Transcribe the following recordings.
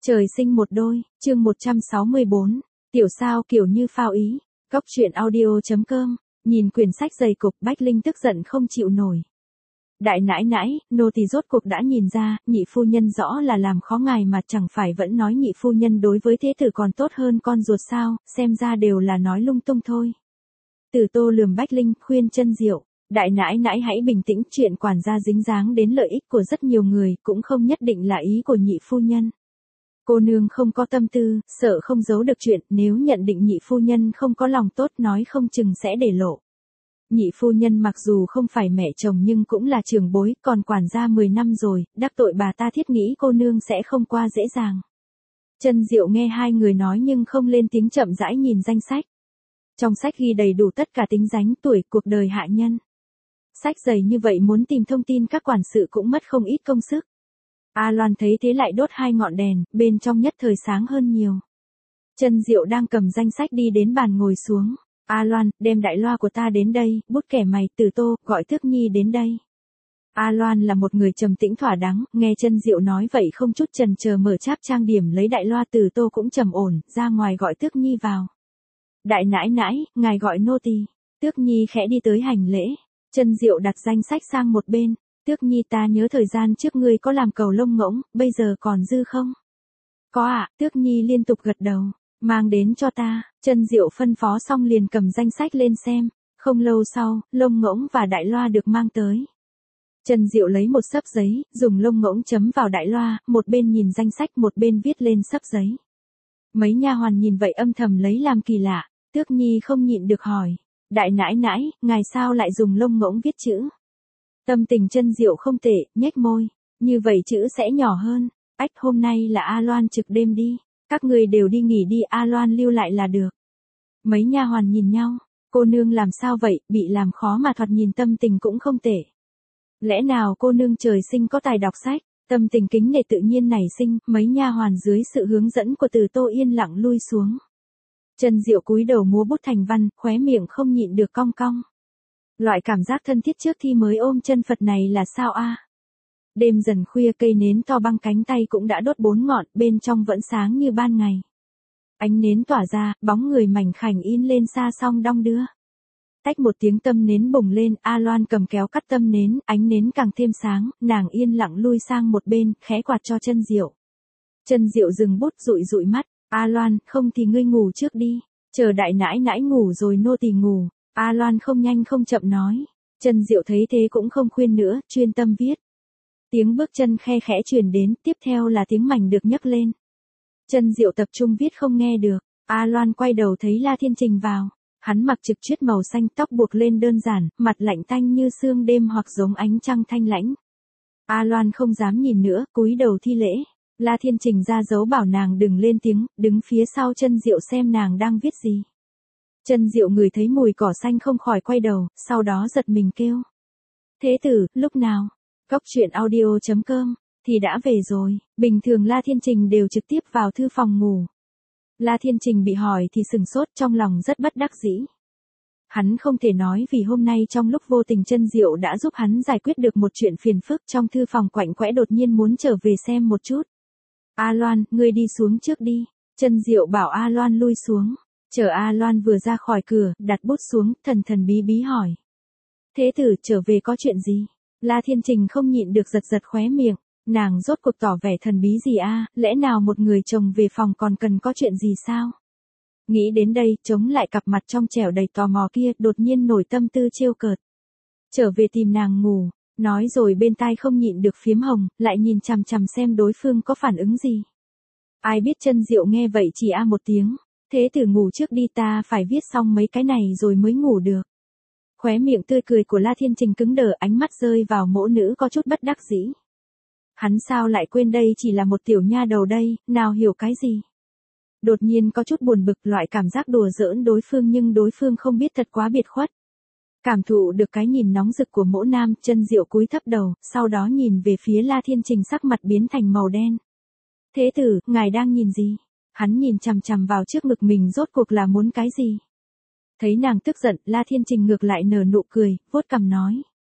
Trời sinh một đôi, chương 164, tiểu sao kiểu như phao ý, Cóc truyện audio.com, nhìn quyển sách dày cục Bách Linh tức giận không chịu nổi. Đại nãi nãi, nô tỳ rốt cuộc đã nhìn ra, nhị phu nhân rõ là làm khó ngài mà chẳng phải vẫn nói nhị phu nhân đối với thế tử còn tốt hơn con ruột sao, xem ra đều là nói lung tung thôi. Tử Tô lườm Bách Linh, khuyên Chân Diệu, đại nãi nãi hãy bình tĩnh, chuyện quản gia dính dáng đến lợi ích của rất nhiều người, cũng không nhất định là ý của nhị phu nhân. Cô nương không có tâm tư, sợ không giấu được chuyện, nếu nhận định nhị phu nhân không có lòng tốt nói không chừng sẽ để lộ. Nhị phu nhân mặc dù không phải mẹ chồng nhưng cũng là trưởng bối, còn quản gia 10 năm rồi, đắc tội bà ta thiết nghĩ cô nương sẽ không qua dễ dàng. Chân Diệu nghe hai người nói nhưng không lên tiếng, chậm rãi nhìn danh sách. Trong sách ghi đầy đủ tất cả tính danh, tuổi, cuộc đời hạ nhân. Sách dày như vậy muốn tìm thông tin các quản sự cũng mất không ít công sức. A Loan thấy thế lại đốt hai ngọn đèn, bên trong nhất thời sáng hơn nhiều. Chân Diệu đang cầm danh sách đi đến bàn ngồi xuống. A Loan, đem đại loa của ta đến đây, bút kẻ mày, Tử Tô, gọi Tước Nhi đến đây. A Loan là một người trầm tĩnh thỏa đáng, nghe Chân Diệu nói vậy không chút chần chờ mở cháp trang điểm lấy đại loa. Tử Tô cũng trầm ổn, ra ngoài gọi Tước Nhi vào. Đại nãi nãi, ngài gọi nô tỳ. Tước Nhi khẽ đi tới hành lễ. Chân Diệu đặt danh sách sang một bên. Tước Nhi, ta nhớ thời gian trước ngươi có làm cầu lông ngỗng, bây giờ còn dư không? Có ạ, Tước Nhi liên tục gật đầu. Mang đến cho ta. Chân Diệu phân phó xong liền cầm danh sách lên xem. Không lâu sau, lông ngỗng và đại loa được mang tới. Chân Diệu lấy một xấp giấy, dùng lông ngỗng chấm vào đại loa, một bên nhìn danh sách một bên viết lên xấp giấy. Mấy nha hoàn nhìn vậy âm thầm lấy làm kỳ lạ. Tước Nhi không nhịn được hỏi. Đại nãi nãi, ngài sao lại dùng lông ngỗng viết chữ? Tâm tình Chân Diệu không tệ, nhếch môi. Như vậy chữ sẽ nhỏ hơn. Ách, hôm nay là A Loan trực đêm đi. Các người đều đi nghỉ đi, A Loan lưu lại là được. Mấy nha hoàn nhìn nhau. Cô nương làm sao vậy, bị làm khó mà thoạt nhìn tâm tình cũng không tệ. Lẽ nào cô nương trời sinh có tài đọc sách, tâm tình kính nể tự nhiên nảy sinh. Mấy nha hoàn dưới sự hướng dẫn của Tử Tô yên lặng lui xuống. Chân Diệu cúi đầu múa bút thành văn, khóe miệng không nhịn được cong cong. Loại cảm giác thân thiết trước khi mới ôm chân Phật này là sao a? Đêm dần khuya, cây nến to bằng cánh tay cũng đã đốt 4 ngọn, bên trong vẫn sáng như ban ngày. Ánh nến tỏa ra, bóng người mảnh khảnh in lên xa xong đong đưa. Tách một tiếng, tâm nến bùng lên, A Loan cầm kéo cắt tâm nến, ánh nến càng thêm sáng, nàng yên lặng lui sang một bên, khẽ quạt cho Chân Diệu. Chân Diệu dừng bút, dụi dụi mắt. A Loan, không thì ngươi ngủ trước đi, chờ đại nãi nãi ngủ rồi nô tỳ ngủ. A Loan không nhanh không chậm nói. Chân Diệu thấy thế cũng không khuyên nữa, chuyên tâm viết. Tiếng bước chân khe khẽ truyền đến, tiếp theo là tiếng mảnh được nhấc lên. Chân Diệu tập trung viết không nghe được. A Loan quay đầu thấy La Thiên Trình vào. Hắn mặc trực chiết màu xanh, tóc buộc lên đơn giản, mặt lạnh tanh như sương đêm hoặc giống ánh trăng thanh lãnh. A Loan không dám nhìn nữa, cúi đầu thi lễ. La Thiên Trình ra dấu bảo nàng đừng lên tiếng, đứng phía sau Chân Diệu xem nàng đang viết gì. Chân Diệu ngửi thấy mùi cỏ xanh không khỏi quay đầu, sau đó giật mình kêu. Thế tử, lúc nào? Cóc truyện audio.com, thì đã về rồi. Bình thường La Thiên Trình đều trực tiếp vào thư phòng ngủ. La Thiên Trình bị hỏi thì sừng sốt, trong lòng rất bất đắc dĩ. Hắn không thể nói vì hôm nay trong lúc vô tình Chân Diệu đã giúp hắn giải quyết được một chuyện phiền phức. Trong thư phòng quạnh quẽ đột nhiên muốn trở về xem một chút. A Loan, ngươi đi xuống trước đi. Chân Diệu bảo A Loan lui xuống. Chờ A Loan vừa ra khỏi cửa, đặt bút xuống, thần thần bí bí hỏi. Thế tử, trở về có chuyện gì? La Thiên Trình không nhịn được giật giật khóe miệng. Nàng rốt cuộc tỏ vẻ thần bí gì a? Lẽ nào một người chồng về phòng còn cần có chuyện gì sao? Nghĩ đến đây, chống lại cặp mặt trong trẻo đầy tò mò kia, đột nhiên nổi tâm tư trêu cợt. Trở về tìm nàng ngủ, nói rồi bên tai không nhịn được phiếm hồng, lại nhìn chằm chằm xem đối phương có phản ứng gì. Ai biết Chân Diệu nghe vậy chỉ a một tiếng. Thế tử ngủ trước đi, ta phải viết xong mấy cái này rồi mới ngủ được. Khóe miệng tươi cười của La Thiên Trình cứng đờ, ánh mắt rơi vào mỗ nữ có chút bất đắc dĩ. Hắn sao lại quên đây chỉ là một tiểu nha đầu đây, nào hiểu cái gì. Đột nhiên có chút buồn bực, loại cảm giác đùa giỡn đối phương nhưng đối phương không biết thật quá biệt khuất. Cảm thụ được cái nhìn nóng rực của mỗ nam, Chân Diệu cúi thấp đầu, sau đó nhìn về phía La Thiên Trình, sắc mặt biến thành màu đen. Thế tử, ngài đang nhìn gì? Hắn nhìn chằm chằm vào trước ngực mình, rốt cuộc là muốn cái gì? Thấy nàng tức giận, La Thiên Trình ngược lại nở nụ cười, vuốt cằm nói.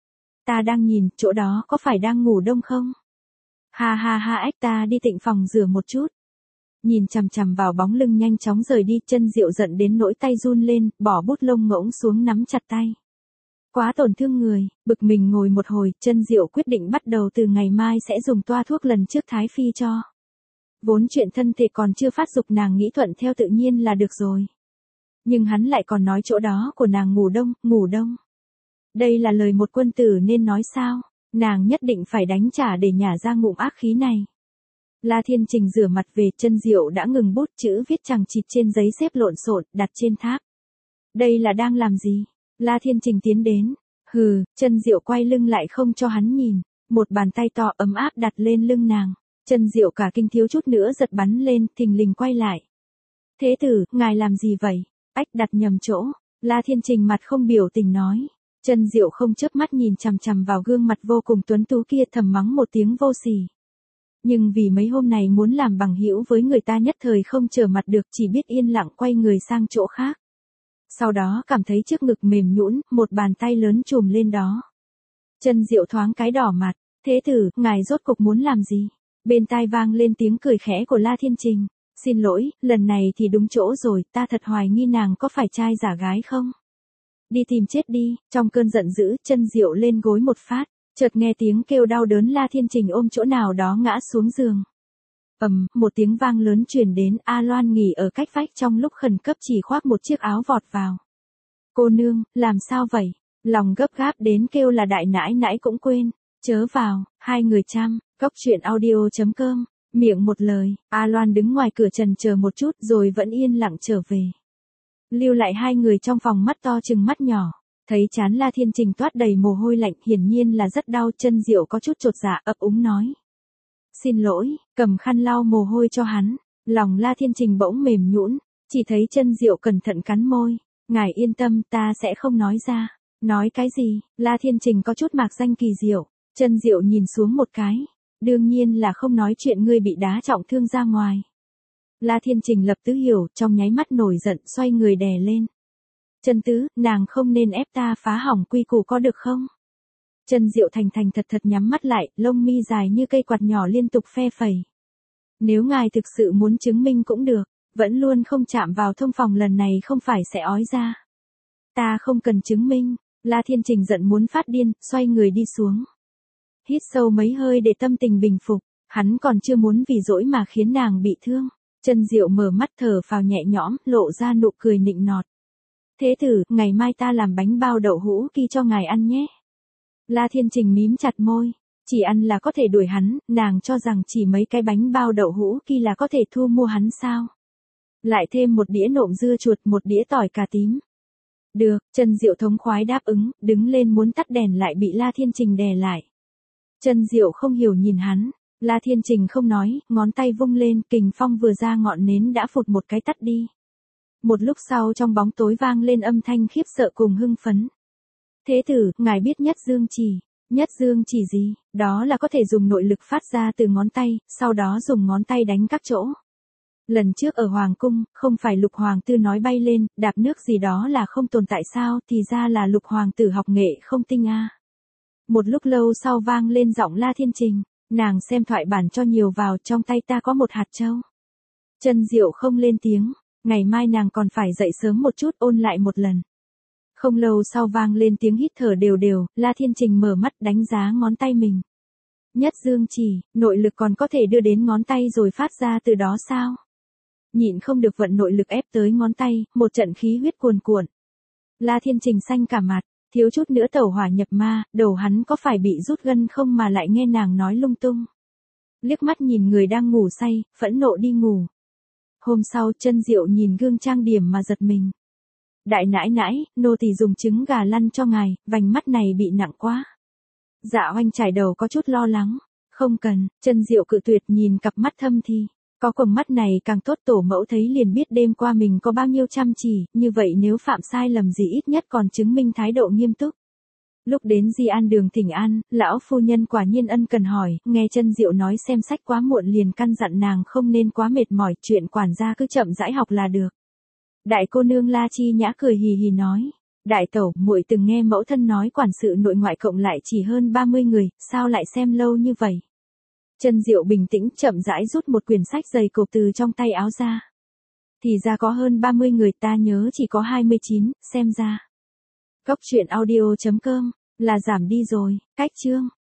Ta đang nhìn, chỗ đó có phải đang ngủ đông không? Ha ha ha, ếch, ta đi tịnh phòng rửa một chút. Nhìn chằm chằm vào bóng lưng nhanh chóng rời đi, Chân Diệu giận đến nỗi tay run lên, bỏ bút lông ngỗng xuống nắm chặt tay. Quá tổn thương người, bực mình ngồi một hồi, Chân Diệu quyết định bắt đầu từ ngày mai sẽ dùng toa thuốc lần trước Thái Phi cho. Vốn chuyện thân thể còn chưa phát dục, nàng nghĩ thuận theo tự nhiên là được rồi. Nhưng hắn lại còn nói chỗ đó của nàng ngủ đông, ngủ đông. Đây là lời một quân tử nên nói sao, nàng nhất định phải đánh trả để nhả ra ngụm ác khí này. La Thiên Trình rửa mặt về, Chân Diệu đã ngừng bút, chữ viết chằng chịt trên giấy xếp lộn xộn, đặt trên tháp. Đây là đang làm gì? La Thiên Trình tiến đến. Hừ, Chân Diệu quay lưng lại không cho hắn nhìn, một bàn tay to ấm áp đặt lên lưng nàng. Chân Diệu cả kinh thiếu chút nữa giật bắn lên, thình lình quay lại. Thế tử, ngài làm gì vậy? Ách, đặt nhầm chỗ. La Thiên Trình mặt không biểu tình nói. Chân Diệu không chớp mắt nhìn chằm chằm vào gương mặt vô cùng tuấn tú kia, thầm mắng một tiếng vô sỉ. Nhưng vì mấy hôm này muốn làm bằng hữu với người ta nhất thời không trở mặt được, chỉ biết yên lặng quay người sang chỗ khác. Sau đó cảm thấy trước ngực mềm nhũn, một bàn tay lớn chùm lên đó. Chân Diệu thoáng cái đỏ mặt. Thế tử, ngài rốt cục muốn làm gì? Bên tai vang lên tiếng cười khẽ của La Thiên Trình. Xin lỗi, lần này thì đúng chỗ rồi, ta thật hoài nghi nàng có phải trai giả gái không? Đi tìm chết đi. Trong cơn giận dữ, Chân Diệu lên gối một phát, chợt nghe tiếng kêu đau đớn, La Thiên Trình ôm chỗ nào đó ngã xuống giường. Một tiếng vang lớn truyền đến, A Loan nghỉ ở cách vách trong lúc khẩn cấp chỉ khoác một chiếc áo vọt vào. Cô nương, làm sao vậy? Lòng gấp gáp đến kêu là đại nãi nãi cũng quên. Chớ vào, hai người chăm, goctruyện.audio.com, miệng một lời. A Loan đứng ngoài cửa trần chờ một chút rồi vẫn yên lặng trở về. Lưu lại hai người trong phòng mắt to chừng mắt nhỏ. Thấy trán La Thiên Trình toát đầy mồ hôi lạnh, hiển nhiên là rất đau. Chân Diệu có chút chột dạ, ấp úng nói. Xin lỗi, cầm khăn lau mồ hôi cho hắn. Lòng La Thiên Trình bỗng mềm nhũn, chỉ thấy Chân Diệu cẩn thận cắn môi. Ngài yên tâm, ta sẽ không nói ra. Nói cái gì? La Thiên Trình có chút mạc danh kỳ diệu. Chân Diệu nhìn xuống một cái. Đương nhiên là không nói chuyện ngươi bị đá trọng thương ra ngoài. La Thiên Trình lập tức hiểu, trong nháy mắt nổi giận, xoay người đè lên. Chân tứ, nàng không nên ép ta phá hỏng quy củ có được không? Chân Diệu thành thành thật thật nhắm mắt lại, lông mi dài như cây quạt nhỏ liên tục phe phẩy. Nếu ngài thực sự muốn chứng minh cũng được, vẫn luôn không chạm vào thông phòng lần này không phải sẽ ói ra. Ta không cần chứng minh. La Thiên Trình giận muốn phát điên, xoay người đi xuống. Hít sâu mấy hơi để tâm tình bình phục, hắn còn chưa muốn vì dỗi mà khiến nàng bị thương. Chân Diệu mở mắt thở phào nhẹ nhõm, lộ ra nụ cười nịnh nọt. Thế tử, ngày mai ta làm bánh bao đậu hũ ki cho ngài ăn nhé. La Thiên Trình mím chặt môi, chỉ ăn là có thể đuổi hắn, nàng cho rằng chỉ mấy cái bánh bao đậu hũ ki là có thể thu mua hắn sao? Lại thêm một đĩa nộm dưa chuột, một đĩa tỏi cà tím. Được, Chân Diệu thống khoái đáp ứng, đứng lên muốn tắt đèn lại bị La Thiên Trình đè lại. Chân Diệu không hiểu nhìn hắn, La Thiên Trình không nói, ngón tay vung lên, kình phong vừa ra ngọn nến đã phụt một cái tắt đi. Một lúc sau trong bóng tối vang lên âm thanh khiếp sợ cùng hưng phấn. Thế tử, ngài biết nhất dương chỉ. Nhất dương chỉ gì? Đó là có thể dùng nội lực phát ra từ ngón tay, sau đó dùng ngón tay đánh các chỗ. Lần trước ở Hoàng Cung, không phải Lục Hoàng tử nói bay lên, đạp nước gì đó là không tồn tại sao, thì ra là Lục Hoàng tử học nghệ không tinh a. Một lúc lâu sau vang lên giọng La Thiên Trình, nàng xem thoại bản cho nhiều vào, trong tay ta có một hạt châu. Chân Diệu không lên tiếng, ngày mai nàng còn phải dậy sớm một chút ôn lại một lần. Không lâu sau vang lên tiếng hít thở đều đều, La Thiên Trình mở mắt đánh giá ngón tay mình. Nhất dương chỉ, nội lực còn có thể đưa đến ngón tay rồi phát ra từ đó sao? Nhịn không được vận nội lực ép tới ngón tay, một trận khí huyết cuồn cuộn. La Thiên Trình xanh cả mặt, thiếu chút nữa tẩu hỏa nhập ma, đầu hắn có phải bị rút gân không mà lại nghe nàng nói lung tung. Liếc mắt nhìn người đang ngủ say, phẫn nộ đi ngủ. Hôm sau Chân Diệu nhìn gương trang điểm mà giật mình. Đại nãi nãi, nô tỳ dùng trứng gà lăn cho ngài, vành mắt này bị nặng quá. Dạ Oanh chải đầu có chút lo lắng. Không cần, Chân Diệu cự tuyệt nhìn cặp mắt thâm thi. Có quầng mắt này càng tốt, tổ mẫu thấy liền biết đêm qua mình có bao nhiêu chăm chỉ, như vậy nếu phạm sai lầm gì ít nhất còn chứng minh thái độ nghiêm túc. Lúc đến Di An đường thỉnh an, lão phu nhân quả nhiên ân cần hỏi, nghe Chân Diệu nói xem sách quá muộn liền căn dặn nàng không nên quá mệt mỏi, chuyện quản gia cứ chậm rãi học là được. Đại cô nương La Chi Nhã cười hì hì nói, đại tẩu, muội từng nghe mẫu thân nói quản sự nội ngoại cộng lại chỉ hơn 30 người, sao lại xem lâu như vậy? Chân Diệu bình tĩnh chậm rãi rút một quyển sách dày cộp từ trong tay áo ra. Thì ra có hơn 30 người, ta nhớ chỉ có 29, xem ra. Cốc truyện audio.com là giảm đi rồi, cách chương.